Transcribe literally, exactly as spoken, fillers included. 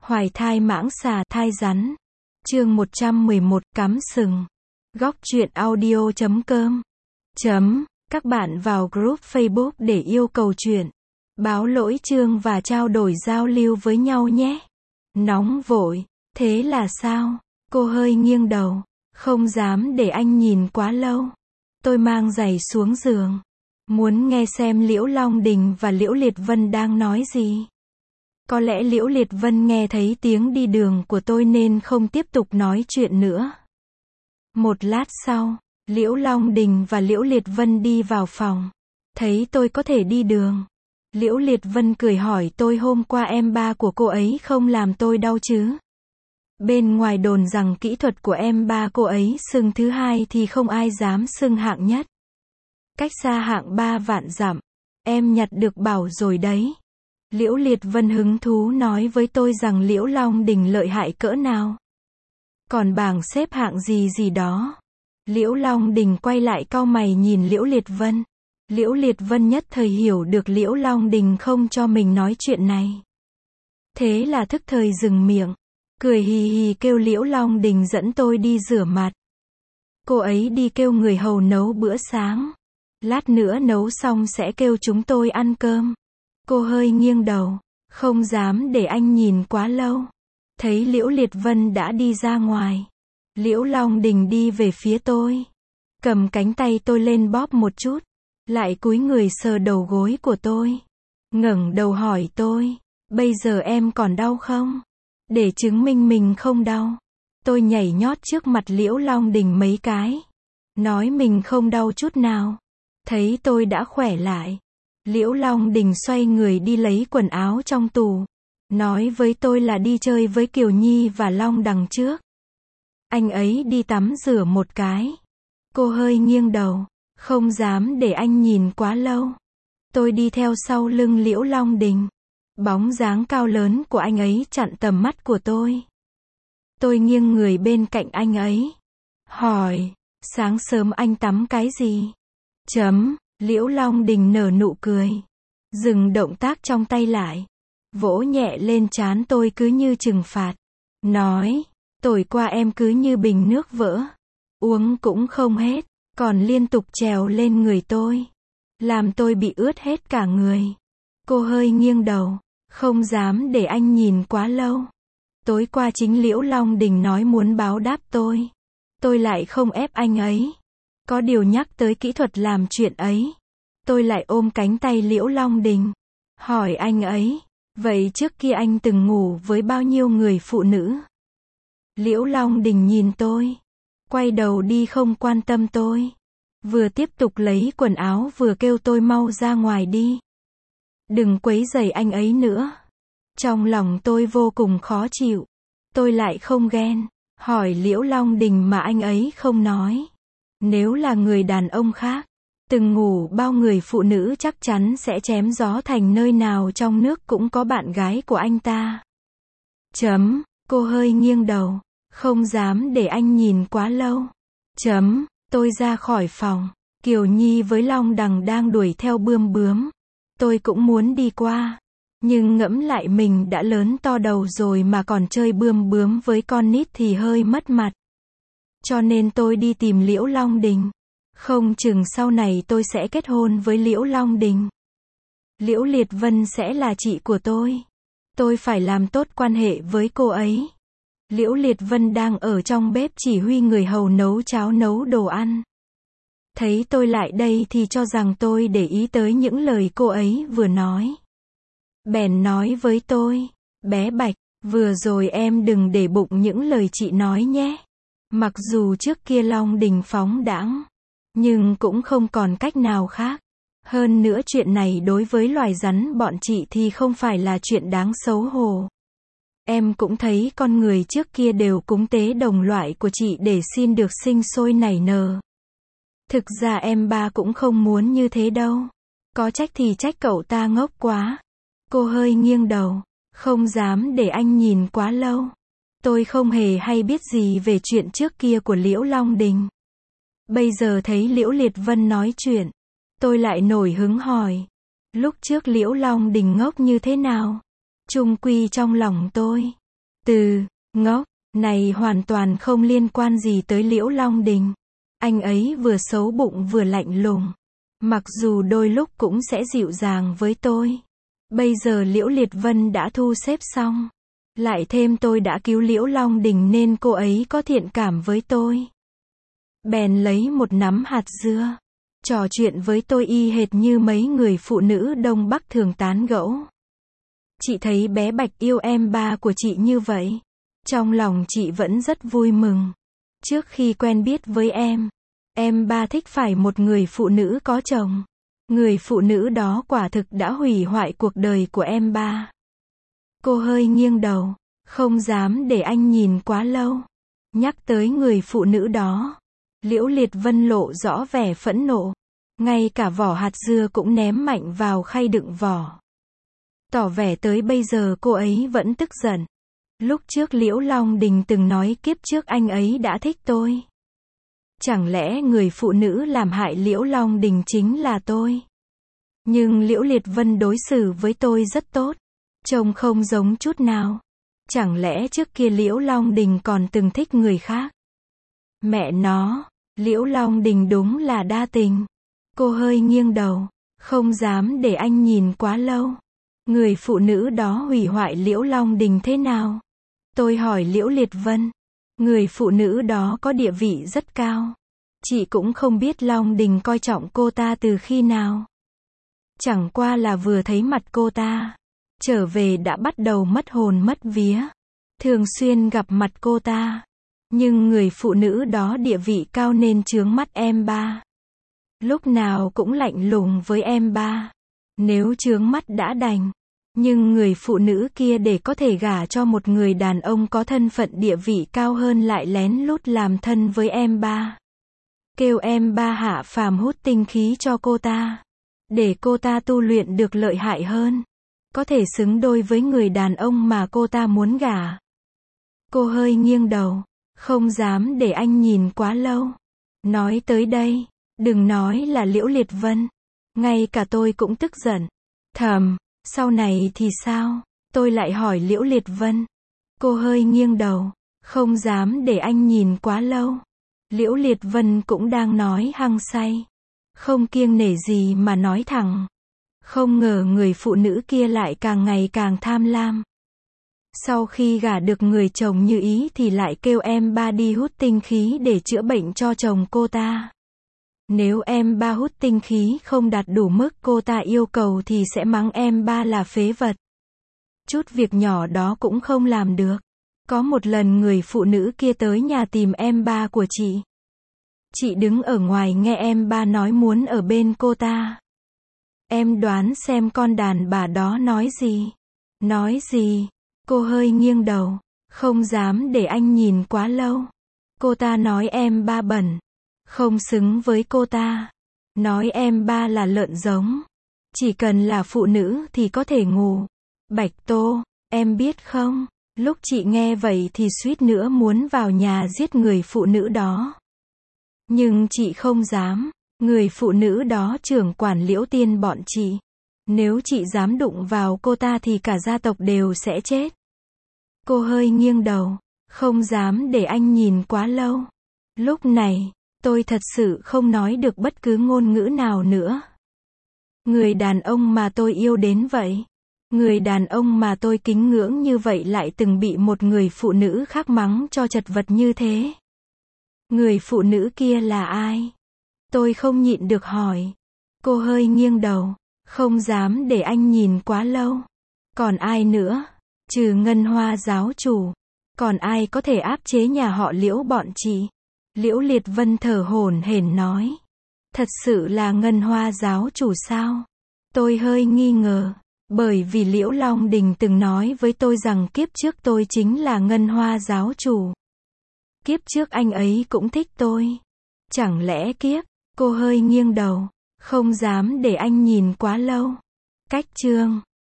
Hoài thai mãng xà thai rắn. Chương một trăm mười một, cắm sừng. Góc truyện audio chấm com. Chấm. Các bạn vào group Facebook để yêu cầu chuyện, báo lỗi chương và trao đổi giao lưu với nhau nhé. Nóng vội. Thế là sao? Cô hơi nghiêng đầu. Không dám để anh nhìn quá lâu. Tôi mang giày xuống giường. Muốn nghe xem Liễu Long Đình và Liễu Liệt Vân đang nói gì. Có lẽ Liễu Liệt Vân nghe thấy tiếng đi đường của tôi nên không tiếp tục nói chuyện nữa. Một lát sau, Liễu Long Đình và Liễu Liệt Vân đi vào phòng. Thấy tôi có thể đi đường, Liễu Liệt Vân cười hỏi tôi hôm qua em ba của cô ấy không làm tôi đau chứ. Bên ngoài đồn rằng kỹ thuật của em ba cô ấy xưng thứ hai thì không ai dám xưng hạng nhất. Cách xa hạng ba vạn dặm. Em nhặt được bảo rồi đấy. Liễu Liệt Vân hứng thú nói với tôi rằng Liễu Long Đình lợi hại cỡ nào. Còn bảng xếp hạng gì gì đó. Liễu Long Đình quay lại cau mày nhìn Liễu Liệt Vân. Liễu Liệt Vân nhất thời hiểu được Liễu Long Đình không cho mình nói chuyện này. Thế là thức thời dừng miệng. Cười hì hì kêu Liễu Long Đình dẫn tôi đi rửa mặt. Cô ấy đi kêu người hầu nấu bữa sáng. Lát nữa nấu xong sẽ kêu chúng tôi ăn cơm. Cô hơi nghiêng đầu. Không dám để anh nhìn quá lâu. Thấy Liễu Liệt Vân đã đi ra ngoài. Liễu Long Đình đi về phía tôi. Cầm cánh tay tôi lên bóp một chút. Lại cúi người sờ đầu gối của tôi. Ngẩng đầu hỏi tôi. Bây giờ em còn đau không? Để chứng minh mình không đau. Tôi nhảy nhót trước mặt Liễu Long Đình mấy cái. Nói mình không đau chút nào. Thấy tôi đã khỏe lại. Liễu Long Đình xoay người đi lấy quần áo trong tủ. Nói với tôi là đi chơi với Kiều Nhi và Long đằng trước. Anh ấy đi tắm rửa một cái. Cô hơi nghiêng đầu. Không dám để anh nhìn quá lâu. Tôi đi theo sau lưng Liễu Long Đình. Bóng dáng cao lớn của anh ấy chặn tầm mắt của tôi. Tôi nghiêng người bên cạnh anh ấy. Hỏi, sáng sớm anh tắm cái gì? Chấm, Liễu Long Đình nở nụ cười. Dừng động tác trong tay lại. Vỗ nhẹ lên trán tôi cứ như trừng phạt. Nói, tối qua em cứ như bình nước vỡ. Uống cũng không hết, còn liên tục trèo lên người tôi. Làm tôi bị ướt hết cả người. Cô hơi nghiêng đầu. Không dám để anh nhìn quá lâu. Tối qua chính Liễu Long Đình nói muốn báo đáp tôi. Tôi lại không ép anh ấy. Có điều nhắc tới kỹ thuật làm chuyện ấy. Tôi lại ôm cánh tay Liễu Long Đình. Hỏi anh ấy. Vậy trước kia anh từng ngủ với bao nhiêu người phụ nữ? Liễu Long Đình nhìn tôi. Quay đầu đi không quan tâm tôi. Vừa tiếp tục lấy quần áo vừa kêu tôi mau ra ngoài đi. Đừng quấy rầy anh ấy nữa. Trong lòng tôi vô cùng khó chịu. Tôi lại không ghen. Hỏi Liễu Long Đình mà anh ấy không nói. Nếu là người đàn ông khác, từng ngủ bao người phụ nữ chắc chắn sẽ chém gió thành nơi nào trong nước cũng có bạn gái của anh ta. Chấm, cô hơi nghiêng đầu. Không dám để anh nhìn quá lâu. Chấm, tôi ra khỏi phòng. Kiều Nhi với Long đằng đang đuổi theo bươm bướm. Tôi cũng muốn đi qua. Nhưng ngẫm lại mình đã lớn to đầu rồi mà còn chơi bươm bướm với con nít thì hơi mất mặt. Cho nên tôi đi tìm Liễu Long Đình. Không chừng sau này tôi sẽ kết hôn với Liễu Long Đình. Liễu Liệt Vân sẽ là chị của tôi. Tôi phải làm tốt quan hệ với cô ấy. Liễu Liệt Vân đang ở trong bếp chỉ huy người hầu nấu cháo nấu đồ ăn. Thấy tôi lại đây thì cho rằng tôi để ý tới những lời cô ấy vừa nói. Bèn nói với tôi. Bé Bạch, vừa rồi em đừng để bụng những lời chị nói nhé. Mặc dù trước kia Long Đình phóng đãng, nhưng cũng không còn cách nào khác. Hơn nữa chuyện này đối với loài rắn bọn chị thì không phải là chuyện đáng xấu hổ. Em cũng thấy con người trước kia đều cúng tế đồng loại của chị để xin được sinh sôi nảy nở. Thực ra em ba cũng không muốn như thế đâu. Có trách thì trách cậu ta ngốc quá. Cô hơi nghiêng đầu. Không dám để anh nhìn quá lâu. Tôi không hề hay biết gì về chuyện trước kia của Liễu Long Đình. Bây giờ thấy Liễu Liệt Vân nói chuyện. Tôi lại nổi hứng hỏi. Lúc trước Liễu Long Đình ngốc như thế nào? Chung quy trong lòng tôi. Từ, ngốc, này hoàn toàn không liên quan gì tới Liễu Long Đình. Anh ấy vừa xấu bụng vừa lạnh lùng. Mặc dù đôi lúc cũng sẽ dịu dàng với tôi. Bây giờ Liễu Liệt Vân đã thu xếp xong. Lại thêm tôi đã cứu Liễu Long Đình nên cô ấy có thiện cảm với tôi. Bèn lấy một nắm hạt dưa. Trò chuyện với tôi y hệt như mấy người phụ nữ Đông Bắc thường tán gẫu. Chị thấy bé Bạch yêu em ba của chị như vậy. Trong lòng chị vẫn rất vui mừng. Trước khi quen biết với em, em ba thích phải một người phụ nữ có chồng. Người phụ nữ đó quả thực đã hủy hoại cuộc đời của em ba. Cô hơi nghiêng đầu, không dám để anh nhìn quá lâu. Nhắc tới người phụ nữ đó, Liễu Liệt Vân lộ rõ vẻ phẫn nộ. Ngay cả vỏ hạt dưa cũng ném mạnh vào khay đựng vỏ. Tỏ vẻ tới bây giờ cô ấy vẫn tức giận. Lúc trước Liễu Long Đình từng nói kiếp trước anh ấy đã thích tôi. Chẳng lẽ người phụ nữ làm hại Liễu Long Đình chính là tôi? Nhưng Liễu Liệt Vân đối xử với tôi rất tốt. Trông không giống chút nào. Chẳng lẽ trước kia Liễu Long Đình còn từng thích người khác? Mẹ nó, Liễu Long Đình đúng là đa tình. Cô hơi nghiêng đầu, không dám để anh nhìn quá lâu. Người phụ nữ đó hủy hoại Liễu Long Đình thế nào? Tôi hỏi Liễu Liệt Vân. Người phụ nữ đó có địa vị rất cao. Chị cũng không biết Long Đình coi trọng cô ta từ khi nào. Chẳng qua là vừa thấy mặt cô ta, trở về đã bắt đầu mất hồn mất vía. Thường xuyên gặp mặt cô ta. Nhưng người phụ nữ đó địa vị cao nên chướng mắt em ba. Lúc nào cũng lạnh lùng với em ba. Nếu chướng mắt đã đành. Nhưng người phụ nữ kia để có thể gả cho một người đàn ông có thân phận địa vị cao hơn lại lén lút làm thân với em ba. Kêu em ba hạ phàm hút tinh khí cho cô ta. Để cô ta tu luyện được lợi hại hơn. Có thể xứng đôi với người đàn ông mà cô ta muốn gả. Cô hơi nghiêng đầu. Không dám để anh nhìn quá lâu. Nói tới đây, đừng nói là Liễu Liệt Vân. Ngay cả tôi cũng tức giận. Thầm, sau này thì sao? Tôi lại hỏi Liễu Liệt Vân. Cô hơi nghiêng đầu. Không dám để anh nhìn quá lâu. Liễu Liệt Vân cũng đang nói hăng say. Không kiêng nể gì mà nói thẳng. Không ngờ người phụ nữ kia lại càng ngày càng tham lam. Sau khi gả được người chồng như ý thì lại kêu em ba đi hút tinh khí để chữa bệnh cho chồng cô ta. Nếu em ba hút tinh khí không đạt đủ mức cô ta yêu cầu thì sẽ mắng em ba là phế vật. Chút việc nhỏ đó cũng không làm được. Có một lần người phụ nữ kia tới nhà tìm em ba của chị. Chị đứng ở ngoài nghe em ba nói muốn ở bên cô ta. Em đoán xem con đàn bà đó nói gì? Nói gì? Cô hơi nghiêng đầu. Không dám để anh nhìn quá lâu. Cô ta nói em ba bẩn. Không xứng với cô ta. Nói em ba là lợn giống. Chỉ cần là phụ nữ thì có thể ngủ. Bạch Tô, em biết không? Lúc chị nghe vậy thì suýt nữa muốn vào nhà giết người phụ nữ đó. Nhưng chị không dám. Người phụ nữ đó trưởng quản Liễu Tiên bọn chị. Nếu chị dám đụng vào cô ta thì cả gia tộc đều sẽ chết. Cô hơi nghiêng đầu. Không dám để anh nhìn quá lâu. Lúc này, tôi thật sự không nói được bất cứ ngôn ngữ nào nữa. Người đàn ông mà tôi yêu đến vậy. Người đàn ông mà tôi kính ngưỡng như vậy lại từng bị một người phụ nữ khác mắng cho chật vật như thế. Người phụ nữ kia là ai? Tôi không nhịn được hỏi. Cô hơi nghiêng đầu. Không dám để anh nhìn quá lâu. Còn ai nữa? Trừ Ngân Hoa giáo chủ. Còn ai có thể áp chế nhà họ Liễu bọn chị? Liễu Liệt Vân thở hổn hển nói. Thật sự là Ngân Hoa giáo chủ sao? Tôi hơi nghi ngờ. Bởi vì Liễu Long Đình từng nói với tôi rằng kiếp trước tôi chính là Ngân Hoa giáo chủ. Kiếp trước anh ấy cũng thích tôi. Chẳng lẽ kiếp? Cô hơi nghiêng đầu. Không dám để anh nhìn quá lâu. Cách chương